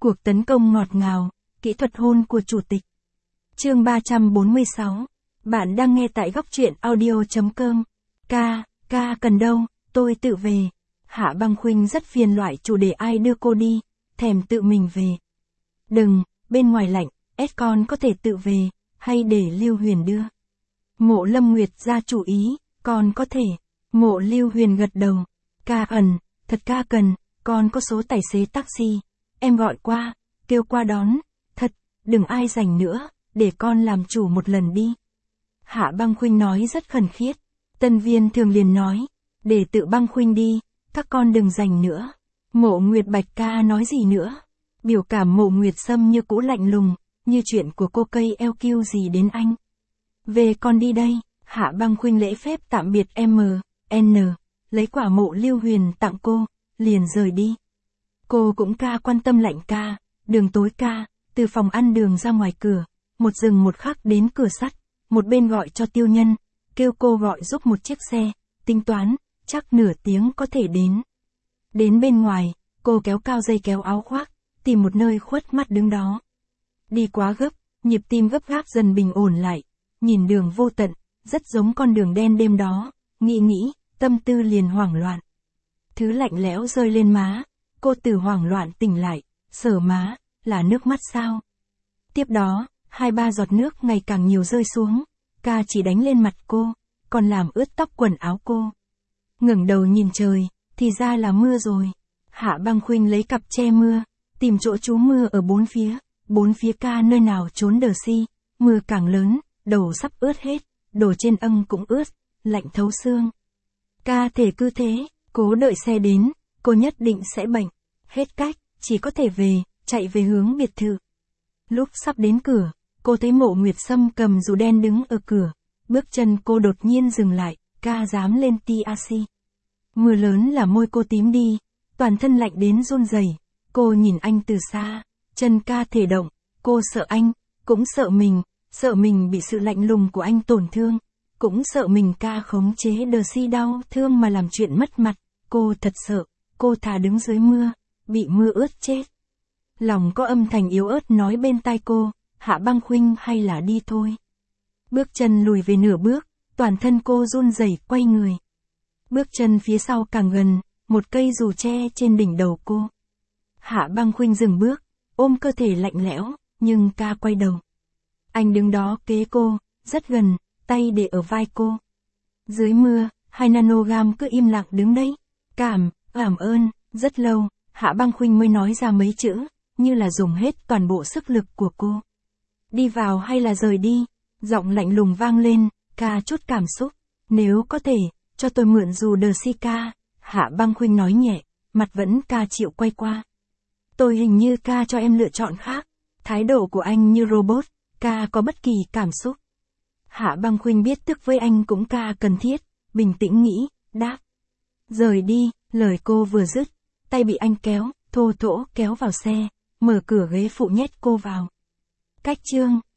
Cuộc tấn công ngọt ngào, kỹ thuật hôn của chủ tịch. Chương 346. Bạn đang nghe tại góc truyện audio.com. Ca cần đâu, tôi tự về. Hạ Băng Khuynh rất phiền loại chủ đề ai đưa cô đi, thèm tự mình về. Đừng, bên ngoài lạnh, con có thể tự về, hay để Lưu Huyền đưa. Mộ Lâm Nguyệt ra chủ ý, con có thể. Mộ Lưu Huyền gật đầu. Thật ca cần, con có số tài xế taxi. Em gọi qua, kêu qua đón. Thật, đừng ai rảnh nữa, để con làm chủ một lần đi. Hạ Băng Khuynh nói rất khẩn khiết. Tân Viên Thường liền nói, để tự Băng Khuynh đi, các con đừng rảnh nữa. Mộ Nguyệt Bạch ca nói gì nữa? Biểu cảm Mộ Nguyệt Sâm như cũ lạnh lùng, như chuyện của cô cây LQ gì đến anh. Về con đi đây. Hạ Băng Khuynh lễ phép tạm biệt M.N. Lấy quả Mộ Lưu Huyền tặng cô, liền rời đi. Cô cũng quan tâm lạnh ca, đường tối từ phòng ăn đường ra ngoài cửa, một dừng một khắc đến cửa sắt, một bên gọi cho Tiêu Nhân, kêu cô gọi giúp một chiếc xe, tính toán, chắc nửa tiếng có thể đến. Đến bên ngoài, cô kéo cao dây kéo áo khoác, tìm một nơi khuất mắt đứng đó. Đi quá gấp, nhịp tim gấp gáp dần bình ổn lại, nhìn đường vô tận, rất giống con đường đen đêm đó, nghĩ, tâm tư liền hoảng loạn. Thứ lạnh lẽo rơi lên má, cô từ hoảng loạn tỉnh lại, sờ má, là nước mắt sao? Tiếp đó, 2-3 giọt nước ngày càng nhiều rơi xuống, ca chỉ đánh lên mặt cô, còn làm ướt tóc quần áo cô. Ngẩng đầu nhìn trời, thì ra là mưa rồi. Hạ Băng Khuynh lấy cặp che mưa, tìm chỗ trú mưa ở bốn phía ca nơi nào trốn đờ si, mưa càng lớn, đầu sắp ướt hết, đồ trên âng cũng ướt, lạnh thấu xương. Ca thể cứ thế, cố đợi xe đến, cô nhất định sẽ bệnh. Hết cách, chỉ có thể về, chạy về hướng biệt thự. Lúc sắp đến cửa, cô thấy Mộ Nguyệt Sâm cầm dù đen đứng ở cửa. Bước chân cô đột nhiên dừng lại, ca dám lên TRC. Mưa lớn là môi cô tím đi, toàn thân lạnh đến run rẩy. Cô nhìn anh từ xa, chân ca thể động, cô sợ anh, cũng sợ mình bị sự lạnh lùng của anh tổn thương, cũng sợ mình ca khống chế đờ si đau thương mà làm chuyện mất mặt. Cô thật sợ, cô thà đứng dưới mưa, bị mưa ướt chết. Lòng có âm thanh yếu ớt nói bên tai cô, Hạ Băng Khuynh hay là đi thôi. Bước chân lùi về nửa bước, toàn thân cô run rẩy quay người. Bước chân phía sau càng gần, một cây dù tre trên đỉnh đầu cô. Hạ Băng Khuynh dừng bước, ôm cơ thể lạnh lẽo, nhưng ca quay đầu. Anh đứng đó kế cô, rất gần, tay để ở vai cô. Dưới mưa, 2 nanogam cứ im lặng đứng đấy. Cảm ơn, rất lâu, Hạ Băng Khuynh mới nói ra mấy chữ, như là dùng hết toàn bộ sức lực của cô. Đi vào hay là rời đi? Giọng lạnh lùng vang lên, ca chút cảm xúc. Nếu có thể, cho tôi mượn dù đờ si ca. Hạ Băng Khuynh nói nhẹ, mặt vẫn ca chịu quay qua. Tôi hình như ca cho em lựa chọn khác. Thái độ của anh như robot, ca có bất kỳ cảm xúc. Hạ Băng Khuynh biết tức với anh cũng ca cần thiết, bình tĩnh nghĩ, đáp. Rời đi, lời cô vừa dứt, tay bị anh kéo, thô thỗ kéo vào xe, mở cửa ghế phụ nhét cô vào. Cách chương